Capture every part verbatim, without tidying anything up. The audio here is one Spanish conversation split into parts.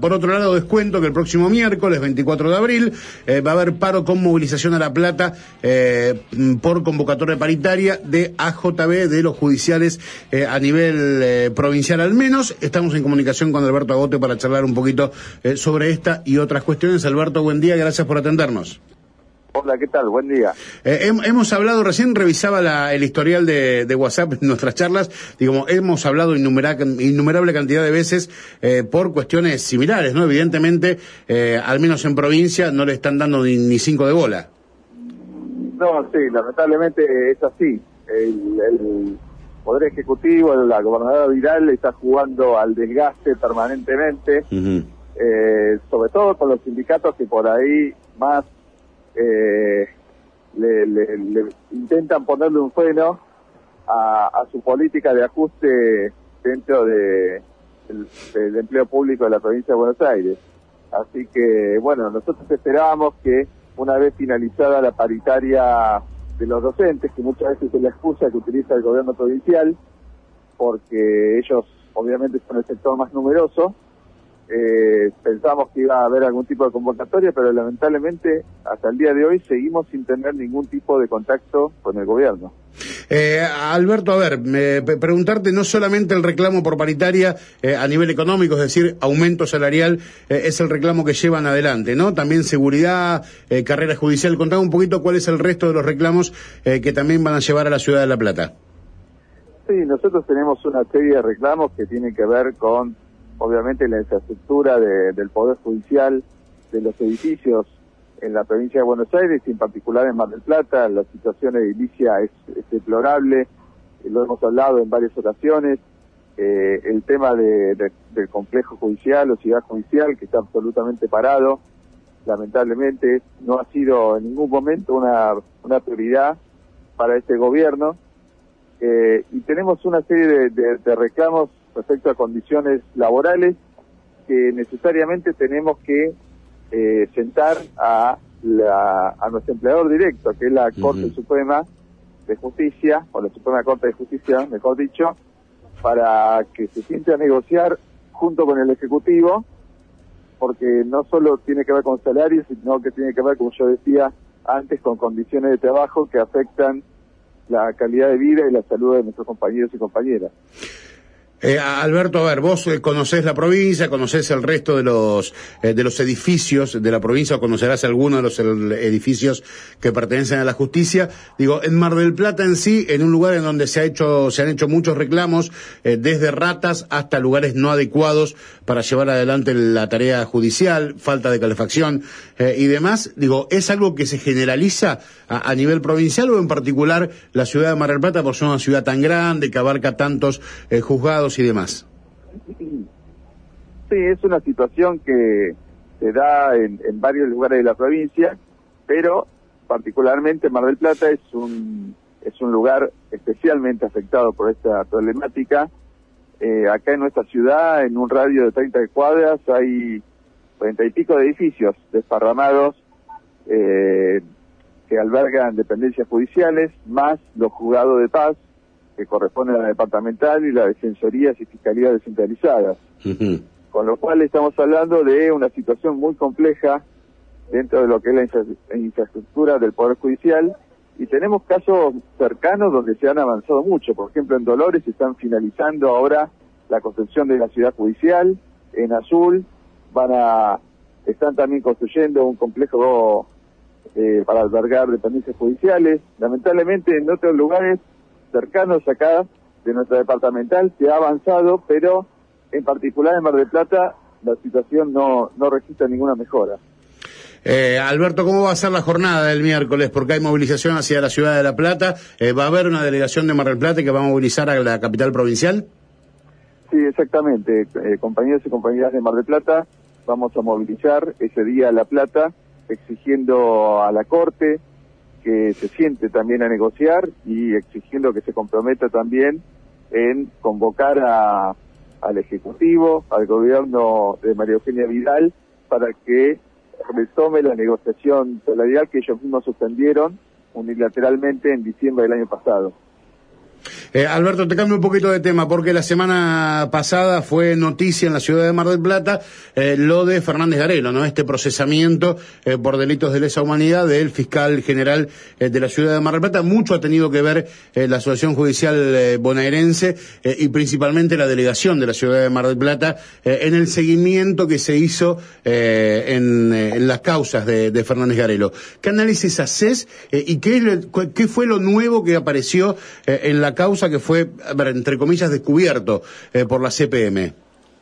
Por otro lado, les cuento que el próximo miércoles, veinticuatro de abril, eh, va a haber paro con movilización a La Plata eh, por convocatoria paritaria de A J B, de los judiciales eh, a nivel eh, provincial al menos. Estamos en comunicación con Alberto Agote para charlar un poquito eh, sobre esta y otras cuestiones. Alberto, buen día, gracias por atendernos. Hola, ¿qué tal? Buen día. Eh, hem, hemos hablado, recién revisaba la, el historial de, de WhatsApp en nuestras charlas, digamos, hemos hablado innumera, innumerable cantidad de veces eh, por cuestiones similares, ¿no? Evidentemente, eh, al menos en provincia, no le están dando ni, ni cinco de bola. No, sí, lamentablemente es así. El, el Poder Ejecutivo, la gobernadora Vidal está jugando al desgaste permanentemente, uh-huh. eh, sobre todo con los sindicatos que por ahí más Eh, le, le, le intentan ponerle un freno a, a su política de ajuste dentro de, del, del empleo público de la provincia de Buenos Aires. Así que, bueno, nosotros esperábamos que una vez finalizada la paritaria de los docentes, que muchas veces es la excusa que utiliza el gobierno provincial, porque ellos obviamente son el sector más numeroso, Eh, pensamos que iba a haber algún tipo de convocatoria, pero lamentablemente hasta el día de hoy seguimos sin tener ningún tipo de contacto con el gobierno. Eh, Alberto, a ver, me, preguntarte no solamente el reclamo por paritaria eh, a nivel económico, es decir, aumento salarial, eh, es el reclamo que llevan adelante, ¿no? También seguridad, eh, carrera judicial. Contame un poquito cuál es el resto de los reclamos eh, que también van a llevar a la ciudad de La Plata. Sí, nosotros tenemos una serie de reclamos que tienen que ver con obviamente la infraestructura de, del Poder Judicial, de los edificios en la provincia de Buenos Aires, y en particular en Mar del Plata. La situación edilicia es, es deplorable, lo hemos hablado en varias ocasiones. Eh, el tema de, de, del complejo judicial o ciudad judicial, que está absolutamente parado, lamentablemente no ha sido en ningún momento una, una prioridad para este gobierno. Eh, y tenemos una serie de, de, de reclamos respecto a condiciones laborales que necesariamente tenemos que eh, sentar a, la, a nuestro empleador directo, que es la uh-huh. Corte Suprema de Justicia, o la Suprema Corte de Justicia, mejor dicho, para que se siente a negociar junto con el Ejecutivo, porque no solo tiene que ver con salarios, sino que tiene que ver, como yo decía antes, con condiciones de trabajo que afectan la calidad de vida y la salud de nuestros compañeros y compañeras. Eh, Alberto, a ver, vos eh, conocés la provincia, conocés el resto de los eh, de los edificios de la provincia, o conocerás alguno de los el, edificios que pertenecen a la justicia. Digo, en Mar del Plata en sí, en un lugar en donde se ha hecho se han hecho muchos reclamos, eh, desde ratas hasta lugares no adecuados para llevar adelante la tarea judicial, falta de calefacción eh, y demás. Digo, ¿es algo que se generaliza a, a nivel provincial o en particular la ciudad de Mar del Plata, por ser una ciudad tan grande que abarca tantos eh, juzgados y demás? Sí, es una situación que se da en, en varios lugares de la provincia, pero particularmente Mar del Plata es un es un lugar especialmente afectado por esta problemática. Eh, acá en nuestra ciudad, en un radio de treinta cuadras, hay cuarenta y pico de edificios desparramados eh, que albergan dependencias judiciales, más los juzgados de paz, que corresponde a la departamental, y la defensorías y fiscalías descentralizadas. Uh-huh. Con lo cual estamos hablando de una situación muy compleja dentro de lo que es la infra infraestructura del Poder Judicial, y tenemos casos cercanos donde se han avanzado mucho. Por ejemplo, en Dolores están finalizando ahora la construcción de la ciudad judicial, en Azul van a están también construyendo un complejo eh, para albergar dependencias judiciales. Lamentablemente en otros lugares cercanos acá de nuestra departamental se ha avanzado, pero en particular en Mar del Plata la situación no, no registra ninguna mejora. Eh, Alberto, ¿cómo va a ser la jornada del miércoles? Porque hay movilización hacia la ciudad de La Plata. Eh, ¿Va a haber una delegación de Mar del Plata que va a movilizar a la capital provincial? Sí, exactamente. Eh, compañeros y compañeras de Mar del Plata, vamos a movilizar ese día a La Plata, exigiendo a la Corte que se siente también a negociar y exigiendo que se comprometa también en convocar a, al Ejecutivo, al gobierno de María Eugenia Vidal, para que retome la negociación salarial que ellos mismos suspendieron unilateralmente en diciembre del año pasado. Eh, Alberto, te cambio un poquito de tema, porque la semana pasada fue noticia en la ciudad de Mar del Plata eh, lo de Fernández Garelo, ¿no? Este procesamiento eh, por delitos de lesa humanidad del fiscal general eh, de la ciudad de Mar del Plata. Mucho ha tenido que ver eh, la Asociación Judicial eh, bonaerense eh, y principalmente la delegación de la ciudad de Mar del Plata eh, en el seguimiento que se hizo eh, en, eh, en las causas de, de Fernández Garelo. ¿Qué análisis haces eh, y qué, es lo, qué fue lo nuevo que apareció eh, en la causa que fue, a ver, entre comillas, descubierto eh, por la C P M?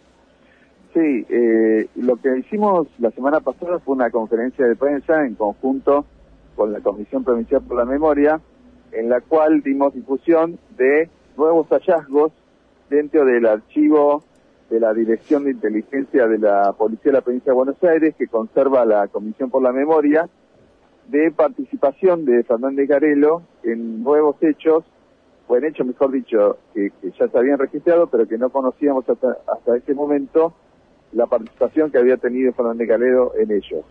Sí, eh, lo que hicimos la semana pasada fue una conferencia de prensa en conjunto con la Comisión Provincial por la Memoria, en la cual dimos difusión de nuevos hallazgos dentro del archivo de la Dirección de Inteligencia de la Policía de la Provincia de Buenos Aires, que conserva la Comisión por la Memoria, de participación de Fernández Garelo en nuevos hechos, o en hechos, mejor dicho, que, que ya se habían registrado, pero que no conocíamos hasta, hasta ese momento la participación que había tenido Fernández Garelo en ellos.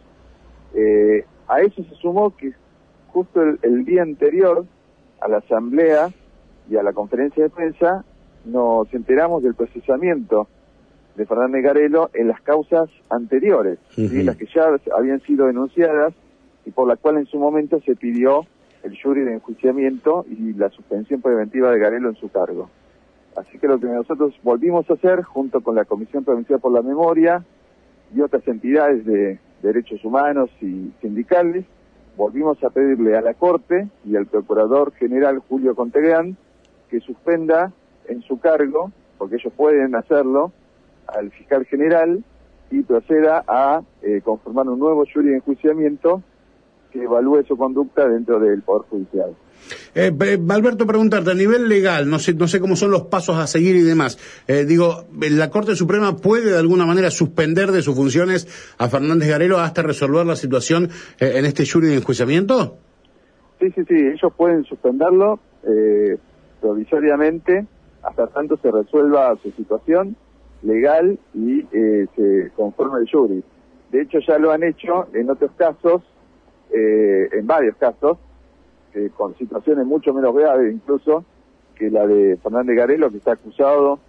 Eh, a eso se sumó que justo el, el día anterior a la asamblea y a la conferencia de prensa nos enteramos del procesamiento de Fernández Garelo en las causas anteriores, uh-huh. ¿sí? Las que ya habían sido denunciadas y por la cual en su momento se pidió el jury de enjuiciamiento y la suspensión preventiva de Garelo en su cargo. Así que lo que nosotros volvimos a hacer, junto con la Comisión Provincial por la Memoria y otras entidades de derechos humanos y sindicales, volvimos a pedirle a la Corte y al Procurador General Julio Contegrán que suspenda en su cargo, porque ellos pueden hacerlo, al fiscal general y proceda a eh, conformar un nuevo jury de enjuiciamiento que evalúe su conducta dentro del Poder Judicial. Eh, Alberto, preguntarte, a nivel legal, no sé, no sé cómo son los pasos a seguir y demás, eh, digo, ¿la Corte Suprema puede de alguna manera suspender de sus funciones a Fernández Garelo hasta resolver la situación eh, en este jury de enjuiciamiento? Sí, sí, sí, ellos pueden suspenderlo eh, provisoriamente hasta tanto se resuelva su situación legal y eh, se conforme el jury. De hecho, ya lo han hecho en otros casos, eh, en varios casos, eh, con situaciones mucho menos graves incluso que la de Fernández Garelo, que está acusado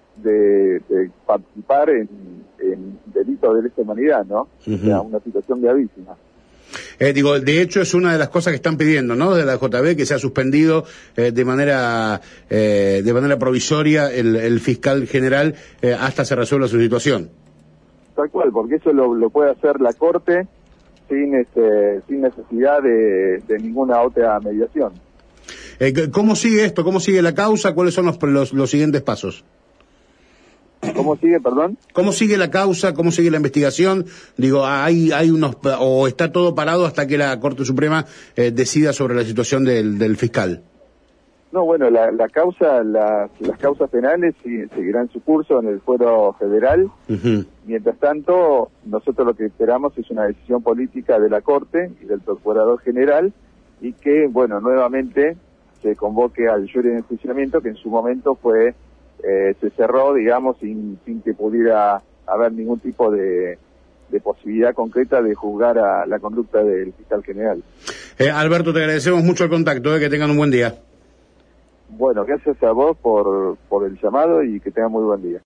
de, de participar en, en delitos de lesa humanidad, ¿no? Uh-huh. O sea, una situación gravísima. Eh, digo, de hecho es una de las cosas que están pidiendo, ¿no? De la J B, que se ha suspendido eh, de manera eh, de manera provisoria el, el fiscal general eh, hasta se resuelva su situación. Tal cual, porque eso lo, lo puede hacer la Corte sin este, sin necesidad de, de ninguna otra mediación. Eh, ¿Cómo sigue esto? ¿Cómo sigue la causa? ¿Cuáles son los, los, los siguientes pasos? ¿Cómo sigue, perdón? ¿Cómo sigue la causa? ¿Cómo sigue la investigación? Digo, hay hay unos, o está todo parado hasta que la Corte Suprema eh, decida sobre la situación del, del fiscal. No, bueno, la, la causa, la, las causas penales sí, seguirán su curso en el fuero federal. Uh-huh. Mientras tanto, nosotros lo que esperamos es una decisión política de la Corte y del Procurador General y que, bueno, nuevamente se convoque al jury de enjuiciamiento, que en su momento fue eh, se cerró, digamos, sin, sin que pudiera haber ningún tipo de, de posibilidad concreta de juzgar a la conducta del fiscal general. Eh, Alberto, te agradecemos mucho el contacto, eh, que tengan un buen día. Bueno, gracias a vos por, por el llamado y que tengan muy buen día.